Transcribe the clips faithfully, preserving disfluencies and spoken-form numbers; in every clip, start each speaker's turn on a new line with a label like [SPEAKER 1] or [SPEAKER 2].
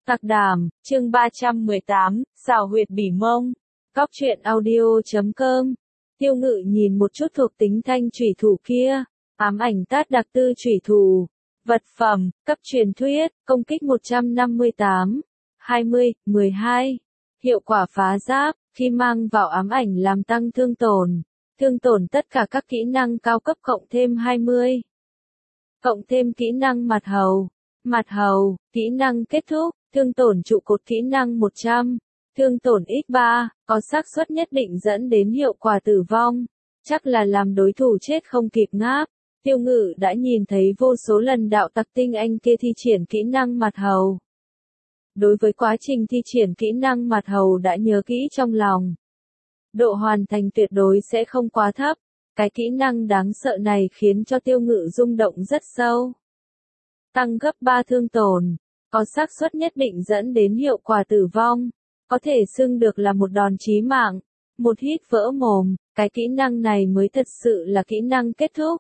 [SPEAKER 1] Tạc Đàm, chương ba trăm mười tám, xào huyệt bỉ mông. Cóc truyện audio chấm com. Tiêu Ngự nhìn một chút thuộc tính thanh chủy thủ kia. Ám ảnh tát đặc tư chủy thủ. Vật phẩm, cấp truyền thuyết, công kích một trăm năm mươi tám, hai mươi, mười hai. Hiệu quả phá giáp, khi mang vào ám ảnh làm tăng thương tổn. Thương tổn tất cả các kỹ năng cao cấp cộng thêm hai mươi. Cộng thêm kỹ năng mặt hầu. Mặt hầu, kỹ năng kết thúc, thương tổn trụ cột kỹ năng một trăm, thương tổn x ba, có xác suất nhất định dẫn đến hiệu quả tử vong, chắc là làm đối thủ chết không kịp ngáp. Tiêu Ngự đã nhìn thấy vô số lần đạo tặc tinh anh kia thi triển kỹ năng mặt hầu. Đối với quá trình thi triển kỹ năng mặt hầu đã nhớ kỹ trong lòng. Độ hoàn thành tuyệt đối sẽ không quá thấp, cái kỹ năng đáng sợ này khiến cho Tiêu Ngự rung động rất sâu. Tăng gấp ba thương tổn, có xác suất nhất định dẫn đến hiệu quả tử vong, có thể xưng được là một đòn chí mạng, một hít vỡ mồm, cái kỹ năng này mới thật sự là kỹ năng kết thúc.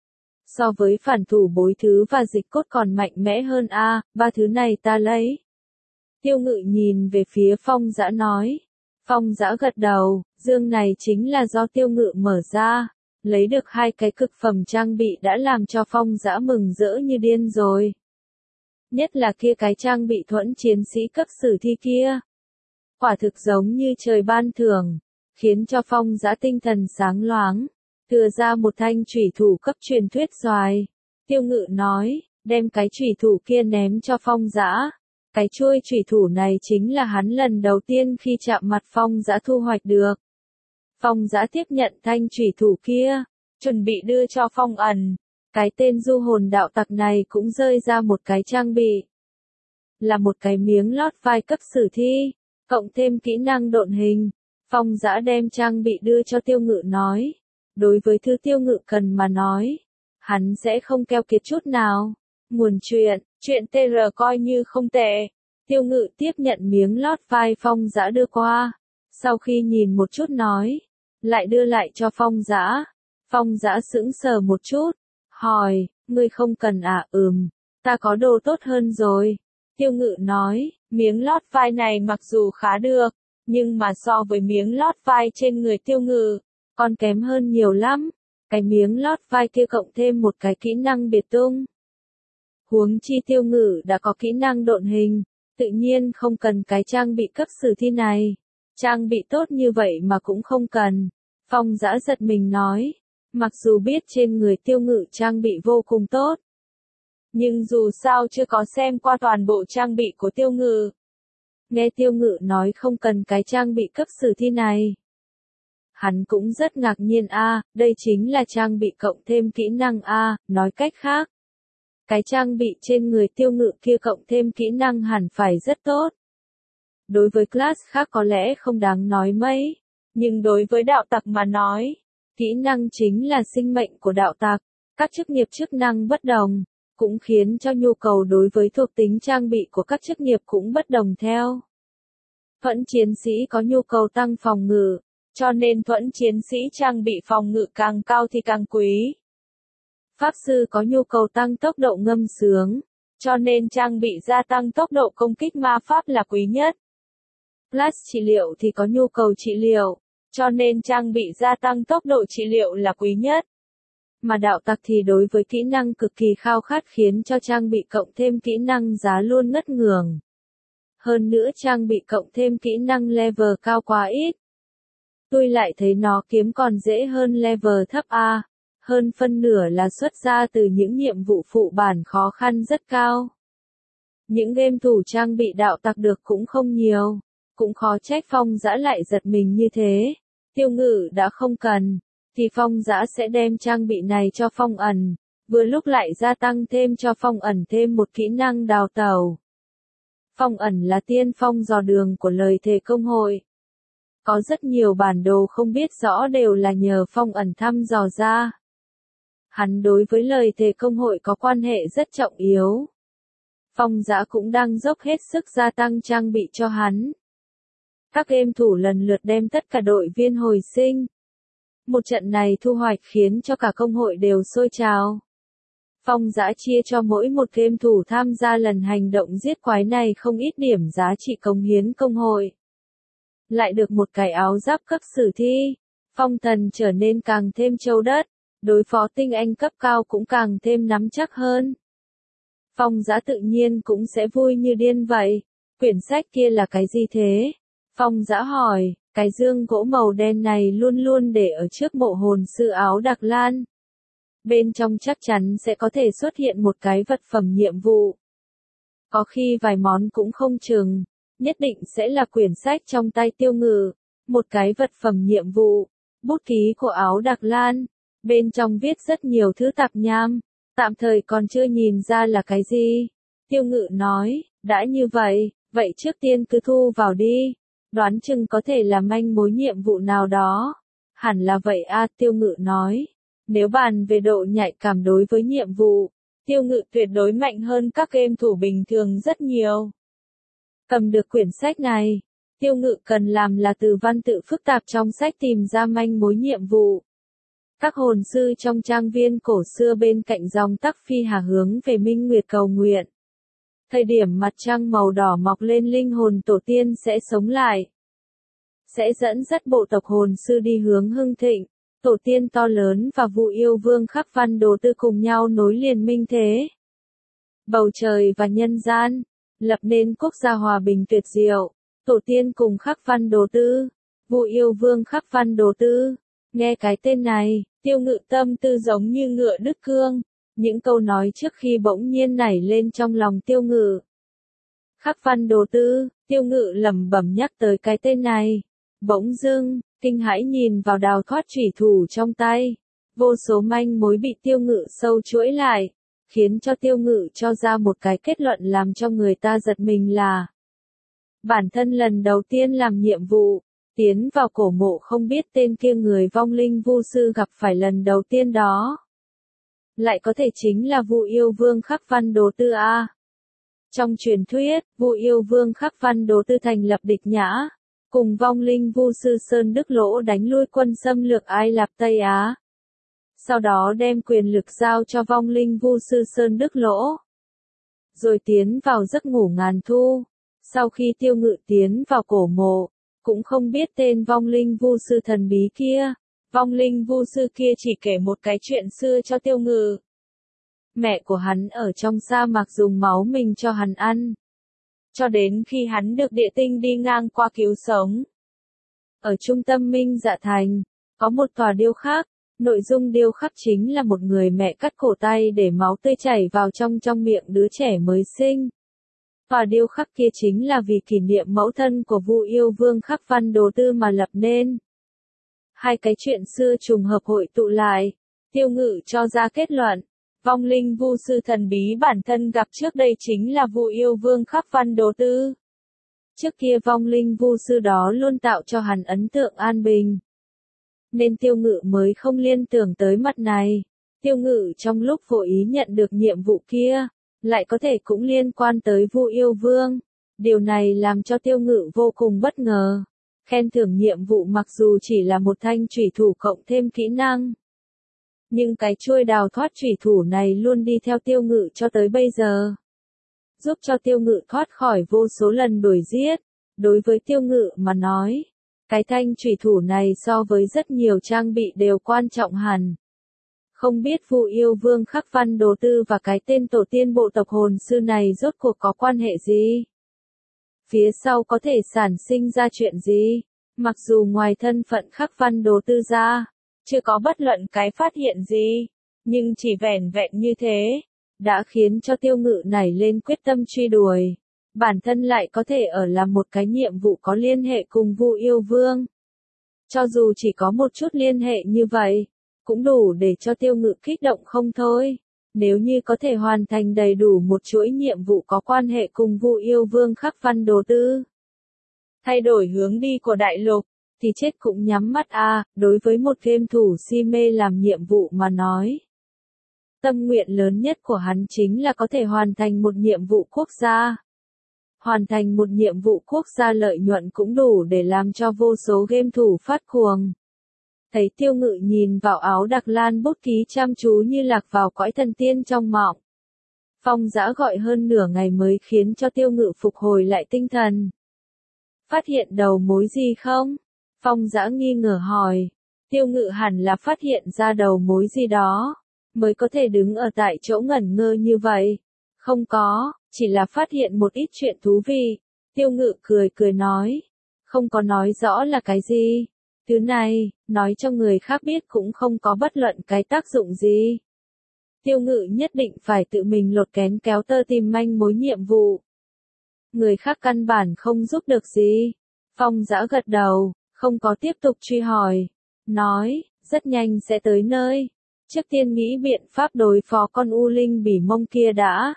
[SPEAKER 1] So với phản thủ bối thứ và dịch cốt còn mạnh mẽ hơn a, ba thứ này ta lấy. Tiêu Ngự nhìn về phía Phong Dã nói. Phong Dã gật đầu, dương này chính là do Tiêu Ngự mở ra. Lấy được hai cái cực phẩm trang bị đã làm cho Phong Dã mừng rỡ như điên rồi. Nhất là kia cái trang bị thuẫn chiến sĩ cấp sử thi kia. Quả thực giống như trời ban thưởng, khiến cho Phong Dã tinh thần sáng loáng. Thừa ra một thanh chủy thủ cấp truyền thuyết xoài. Tiêu Ngự nói, đem cái chủy thủ kia ném cho Phong Dã. Cái chuôi chủy thủ này chính là hắn lần đầu tiên khi chạm mặt Phong Dã thu hoạch được. Phong Dã tiếp nhận thanh chủy thủ kia, chuẩn bị đưa cho Phong Ẩn. Cái tên du hồn đạo tặc này cũng rơi ra một cái trang bị. Là một cái miếng lót vai cấp sử thi, cộng thêm kỹ năng độn hình. Phong Dã đem trang bị đưa cho Tiêu Ngự nói. Đối với thứ Tiêu Ngự cần mà nói, hắn sẽ không keo kiệt chút nào. Nguồn chuyện, chuyện tê rờ coi như không tệ. Tiêu Ngự tiếp nhận miếng lót vai Phong Dã đưa qua. Sau khi nhìn một chút nói, lại đưa lại cho Phong Dã. Phong Dã sững sờ một chút, hỏi, ngươi không cần à? Ừm, ta có đồ tốt hơn rồi. Tiêu Ngự nói, miếng lót vai này mặc dù khá được, nhưng mà so với miếng lót vai trên người Tiêu Ngự, còn kém hơn nhiều lắm. Cái miếng lót vai kia cộng thêm một cái kỹ năng biệt tung. Huống chi Tiêu Ngự đã có kỹ năng độn hình, tự nhiên không cần cái trang bị cấp sử thi này. Trang bị tốt như vậy mà cũng không cần. Phong Dã giật mình nói, mặc dù biết trên người Tiêu Ngự trang bị vô cùng tốt, nhưng dù sao chưa có xem qua toàn bộ trang bị của Tiêu Ngự. Nghe Tiêu Ngự nói không cần cái trang bị cấp sử thi này, hắn cũng rất ngạc nhiên a, đây chính là trang bị cộng thêm kỹ năng a, nói cách khác. Cái trang bị trên người Tiêu Ngự kia cộng thêm kỹ năng hẳn phải rất tốt. Đối với class khác có lẽ không đáng nói mấy, nhưng đối với đạo tặc mà nói, kỹ năng chính là sinh mệnh của đạo tặc, các chức nghiệp chức năng bất đồng, cũng khiến cho nhu cầu đối với thuộc tính trang bị của các chức nghiệp cũng bất đồng theo. Thuẫn chiến sĩ có nhu cầu tăng phòng ngự, cho nên thuẫn chiến sĩ trang bị phòng ngự càng cao thì càng quý. Pháp sư có nhu cầu tăng tốc độ ngâm sướng, cho nên trang bị gia tăng tốc độ công kích ma pháp là quý nhất. Plus trị liệu thì có nhu cầu trị liệu, cho nên trang bị gia tăng tốc độ trị liệu là quý nhất. Mà đạo tặc thì đối với kỹ năng cực kỳ khao khát khiến cho trang bị cộng thêm kỹ năng giá luôn ngất ngường. Hơn nữa trang bị cộng thêm kỹ năng level cao quá ít. Tôi lại thấy nó kiếm còn dễ hơn level thấp A, hơn phân nửa là xuất ra từ những nhiệm vụ phụ bản khó khăn rất cao. Những game thủ trang bị đạo tặc được cũng không nhiều, cũng khó trách Phong Dã lại giật mình như thế. Tiêu Ngự đã không cần, thì Phong Dã sẽ đem trang bị này cho Phong Ẩn, vừa lúc lại gia tăng thêm cho Phong Ẩn thêm một kỹ năng đào tẩu. Phong Ẩn là tiên phong dò đường của lời thề công hội. Có rất nhiều bản đồ không biết rõ đều là nhờ Phong Ẩn thăm dò ra. Hắn đối với lời thề công hội có quan hệ rất trọng yếu. Phong Dã cũng đang dốc hết sức gia tăng trang bị cho hắn. Các game thủ lần lượt đem tất cả đội viên hồi sinh. Một trận này thu hoạch khiến cho cả công hội đều sôi trào. Phong Dã chia cho mỗi một game thủ tham gia lần hành động giết quái này không ít điểm giá trị cống hiến công hội. Lại được một cái áo giáp cấp sử thi, Phong Thần trở nên càng thêm châu đất, đối phó tinh anh cấp cao cũng càng thêm nắm chắc hơn. Phong Dã tự nhiên cũng sẽ vui như điên vậy. Quyển sách kia là cái gì thế? Phong Dã hỏi, cái dương gỗ màu đen này luôn luôn để ở trước mộ hồn sư áo đặc lan. Bên trong chắc chắn sẽ có thể xuất hiện một cái vật phẩm nhiệm vụ. Có khi vài món cũng không chừng, nhất định sẽ là quyển sách trong tay Tiêu Ngự, một cái vật phẩm nhiệm vụ, bút ký của áo đặc lan, bên trong viết rất nhiều thứ tạp nham, tạm thời còn chưa nhìn ra là cái gì. Tiêu Ngự nói, đã như vậy, vậy trước tiên cứ thu vào đi, đoán chừng có thể là manh mối nhiệm vụ nào đó. Hẳn là vậy a, Tiêu Ngự nói. Nếu bàn về độ nhạy cảm đối với nhiệm vụ, Tiêu Ngự tuyệt đối mạnh hơn các game thủ bình thường rất nhiều. Cầm được quyển sách này, Tiêu Ngự cần làm là từ văn tự phức tạp trong sách tìm ra manh mối nhiệm vụ. Các hồn sư trong trang viên cổ xưa bên cạnh dòng tắc phi hà hướng về Minh Nguyệt cầu nguyện. Thời điểm mặt trăng màu đỏ mọc lên linh hồn tổ tiên sẽ sống lại. Sẽ dẫn dắt bộ tộc hồn sư đi hướng hưng thịnh. Tổ tiên to lớn và Vu Yêu Vương Khắc Văn Đồ Tư cùng nhau nối liền minh thế. Bầu trời và nhân gian, lập nên quốc gia hòa bình tuyệt diệu. Tổ tiên cùng Khắc Văn Đồ Tư, Vu Yêu Vương Khắc Văn Đồ Tư. Nghe cái tên này, Tiêu Ngự tâm tư giống như ngựa đứt cương. Những câu nói trước khi bỗng nhiên nảy lên trong lòng Tiêu Ngự. Khắc Văn Đồ Tư, Tiêu Ngự lẩm bẩm nhắc tới cái tên này. Bỗng dưng, kinh hãi nhìn vào đào thoát chủy thủ trong tay. Vô số manh mối bị Tiêu Ngự sâu chuỗi lại, khiến cho Tiêu Ngự cho ra một cái kết luận làm cho người ta giật mình là bản thân lần đầu tiên làm nhiệm vụ, tiến vào cổ mộ không biết tên kia người vong linh vu sư gặp phải lần đầu tiên đó. Lại có thể chính là Vu Yêu Vương Khắc Văn Đồ Tư a. Trong truyền thuyết, Vu Yêu Vương Khắc Văn Đồ Tư thành lập địch nhã, cùng vong linh vu sư Sơn Đức Lỗ đánh lui quân xâm lược Ai Lạp Tây Á. Sau đó đem quyền lực giao cho vong linh vu sư Sơn Đức Lỗ. Rồi tiến vào giấc ngủ ngàn thu. Sau khi Tiêu Ngự tiến vào cổ mộ, cũng không biết tên vong linh vu sư thần bí kia. Vong linh vu sư kia chỉ kể một cái chuyện xưa cho Tiêu Ngự. Mẹ của hắn ở trong sa mạc dùng máu mình cho hắn ăn. Cho đến khi hắn được địa tinh đi ngang qua cứu sống. Ở trung tâm Minh Dạ Thành, có một tòa điêu khắc. Nội dung điêu khắc chính là một người mẹ cắt cổ tay để máu tươi chảy vào trong trong miệng đứa trẻ mới sinh. Tòa điêu khắc kia chính là vì kỷ niệm mẫu thân của Vu Yêu Vương Khắc Văn Đồ Tư mà lập nên. Hai cái chuyện xưa trùng hợp hội tụ lại, Tiêu Ngự cho ra kết luận, vong linh vu sư thần bí bản thân gặp trước đây chính là Vu Yêu Vương Khắc Văn Đồ Tư. Trước kia vong linh vu sư đó luôn tạo cho hắn ấn tượng an bình. Nên Tiêu Ngự mới không liên tưởng tới mặt này. Tiêu Ngự trong lúc vô ý nhận được nhiệm vụ kia, lại có thể cũng liên quan tới Vu Yêu Vương. Điều này làm cho Tiêu Ngự vô cùng bất ngờ. Khen thưởng nhiệm vụ mặc dù chỉ là một thanh chủy thủ cộng thêm kỹ năng. Nhưng cái chuôi đào thoát chủy thủ này luôn đi theo Tiêu Ngự cho tới bây giờ. Giúp cho Tiêu Ngự thoát khỏi vô số lần đuổi giết. Đối với Tiêu Ngự mà nói, cái thanh chủy thủ này so với rất nhiều trang bị đều quan trọng hẳn. Không biết Vu Yêu Vương Khắc Văn Đồ Tư và cái tên tổ tiên bộ tộc hồn sư này rốt cuộc có quan hệ gì? Phía sau có thể sản sinh ra chuyện gì? Mặc dù ngoài thân phận Khắc Văn Đồ Tư ra, chưa có bất luận cái phát hiện gì, nhưng chỉ vẻn vẹn như thế, đã khiến cho Tiêu Ngự nảy lên quyết tâm truy đuổi. Bản thân lại có thể ở làm một cái nhiệm vụ có liên hệ cùng Vu Yêu Vương. Cho dù chỉ có một chút liên hệ như vậy, cũng đủ để cho Tiêu Ngự kích động không thôi. Nếu như có thể hoàn thành đầy đủ một chuỗi nhiệm vụ có quan hệ cùng Vu Yêu Vương Khắc Văn Đồ Tư. Thay đổi hướng đi của đại lục, thì chết cũng nhắm mắt a. À, đối với một game thủ si mê làm nhiệm vụ mà nói. Tâm nguyện lớn nhất của hắn chính là có thể hoàn thành một nhiệm vụ quốc gia. Hoàn thành một nhiệm vụ quốc gia lợi nhuận cũng đủ để làm cho vô số game thủ phát cuồng. Thấy Tiêu Ngự nhìn vào áo đặc lan bút ký chăm chú như lạc vào cõi thần tiên trong mộng. Phong Dã gọi hơn nửa ngày mới khiến cho Tiêu Ngự phục hồi lại tinh thần. Phát hiện đầu mối gì không? Phong Dã nghi ngờ hỏi. Tiêu Ngự hẳn là phát hiện ra đầu mối gì đó, mới có thể đứng ở tại chỗ ngẩn ngơ như vậy. Không có, chỉ là phát hiện một ít chuyện thú vị. Tiêu Ngự cười cười nói. Không có nói rõ là cái gì. Thứ này, nói cho người khác biết cũng không có bất luận cái tác dụng gì. Tiêu Ngự nhất định phải tự mình lột kén kéo tơ tìm manh mối nhiệm vụ. Người khác căn bản không giúp được gì. Phong Dã gật đầu, không có tiếp tục truy hỏi. Nói, rất nhanh sẽ tới nơi. Trước tiên nghĩ biện pháp đối phó con U Linh Bỉ Mông kia đã.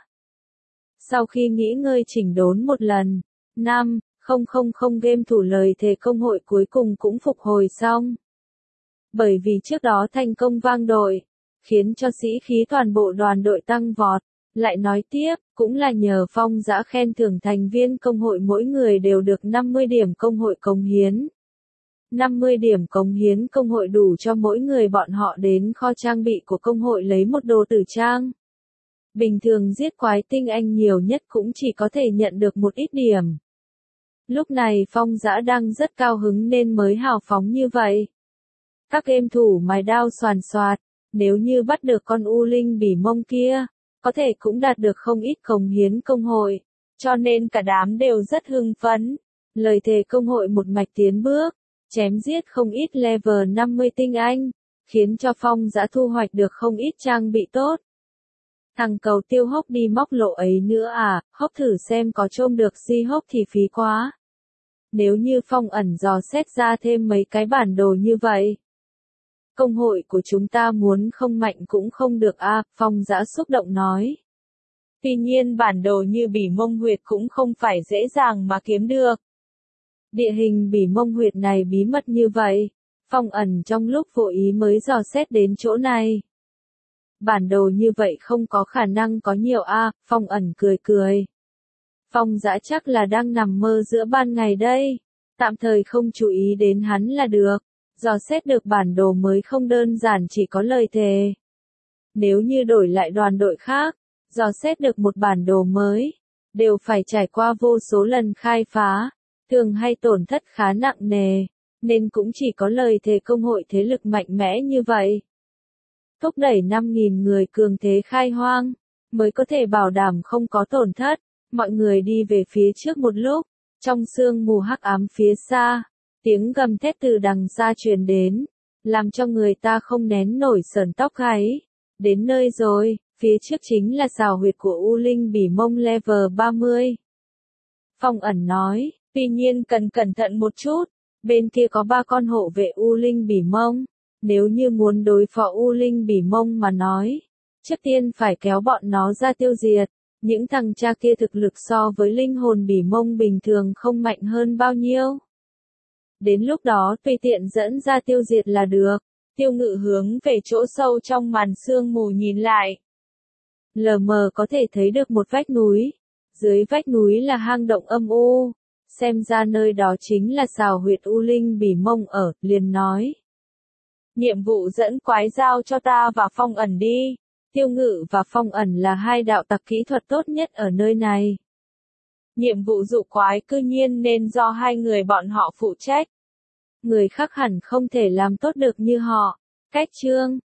[SPEAKER 1] Sau khi nghĩ ngơi chỉnh đốn một lần, năm, không không không game thủ lời thề công hội cuối cùng cũng phục hồi xong. Bởi vì trước đó thành công vang đội, khiến cho sĩ khí toàn bộ đoàn đội tăng vọt. Lại nói tiếp, cũng là nhờ Phong Dã khen thưởng thành viên công hội mỗi người đều được năm mươi điểm công hội cống hiến. năm mươi điểm cống hiến công hội đủ cho mỗi người bọn họ đến kho trang bị của công hội lấy một đồ tử trang. Bình thường giết quái tinh anh nhiều nhất cũng chỉ có thể nhận được một ít điểm. Lúc này Phong Dã đang rất cao hứng nên mới hào phóng như vậy. Các game thủ mài đao xoàn xoạt, nếu như bắt được con U Linh Bỉ Mông kia, có thể cũng đạt được không ít cống hiến công hội, cho nên cả đám đều rất hưng phấn. Lời thề công hội một mạch tiến bước, chém giết không ít level năm mươi tinh anh, khiến cho Phong Dã thu hoạch được không ít trang bị tốt. Thằng cầu Tiêu Hốc đi móc lộ ấy nữa à, Hốc thử xem có trôm được gì Hốc thì phí quá. Nếu như Phong ẩn dò xét ra thêm mấy cái bản đồ như vậy. Công hội của chúng ta muốn không mạnh cũng không được a, à, Phong Dã xúc động nói. Tuy nhiên bản đồ như Bỉ Mông Huyệt cũng không phải dễ dàng mà kiếm được. Địa hình Bỉ Mông Huyệt này bí mật như vậy, Phong ẩn trong lúc vô ý mới dò xét đến chỗ này. Bản đồ như vậy không có khả năng có nhiều a, à, Phong ẩn cười cười. Phong Dã chắc là đang nằm mơ giữa ban ngày đây, tạm thời không chú ý đến hắn là được. Dò xét được bản đồ mới không đơn giản chỉ có lời thề. Nếu như đổi lại đoàn đội khác, dò xét được một bản đồ mới, đều phải trải qua vô số lần khai phá, thường hay tổn thất khá nặng nề, nên cũng chỉ có lời thề công hội thế lực mạnh mẽ như vậy. Thúc đẩy năm nghìn người cường thế khai hoang, mới có thể bảo đảm không có tổn thất. Mọi người đi về phía trước một lúc, trong sương mù hắc ám phía xa. Tiếng gầm thét từ đằng xa truyền đến, làm cho người ta không nén nổi sởn tóc gáy. Đến nơi rồi, phía trước chính là xào huyệt của U Linh Bỉ Mông level ba mươi. Phong ẩn nói, tuy nhiên cần cẩn thận một chút, bên kia có ba con hộ vệ U Linh Bỉ Mông. Nếu như muốn đối phó U Linh Bỉ Mông mà nói, trước tiên phải kéo bọn nó ra tiêu diệt. Những thằng cha kia thực lực so với linh hồn Bỉ Mông bình thường không mạnh hơn bao nhiêu. Đến lúc đó tùy tiện dẫn ra tiêu diệt là được. Tiêu Ngự hướng về chỗ sâu trong màn sương mù nhìn lại. Lờ mờ có thể thấy được một vách núi. Dưới vách núi là hang động âm u. Xem ra nơi đó chính là xào huyệt U Linh Bỉ Mông ở, liền nói. Nhiệm vụ dẫn quái giao cho ta và Phong ẩn đi. Tiêu Ngự và Phong ẩn là hai đạo tặc kỹ thuật tốt nhất ở nơi này. Nhiệm vụ dụ quái cư nhiên nên do hai người bọn họ phụ trách. Người khác hẳn không thể làm tốt được như họ. Cách chương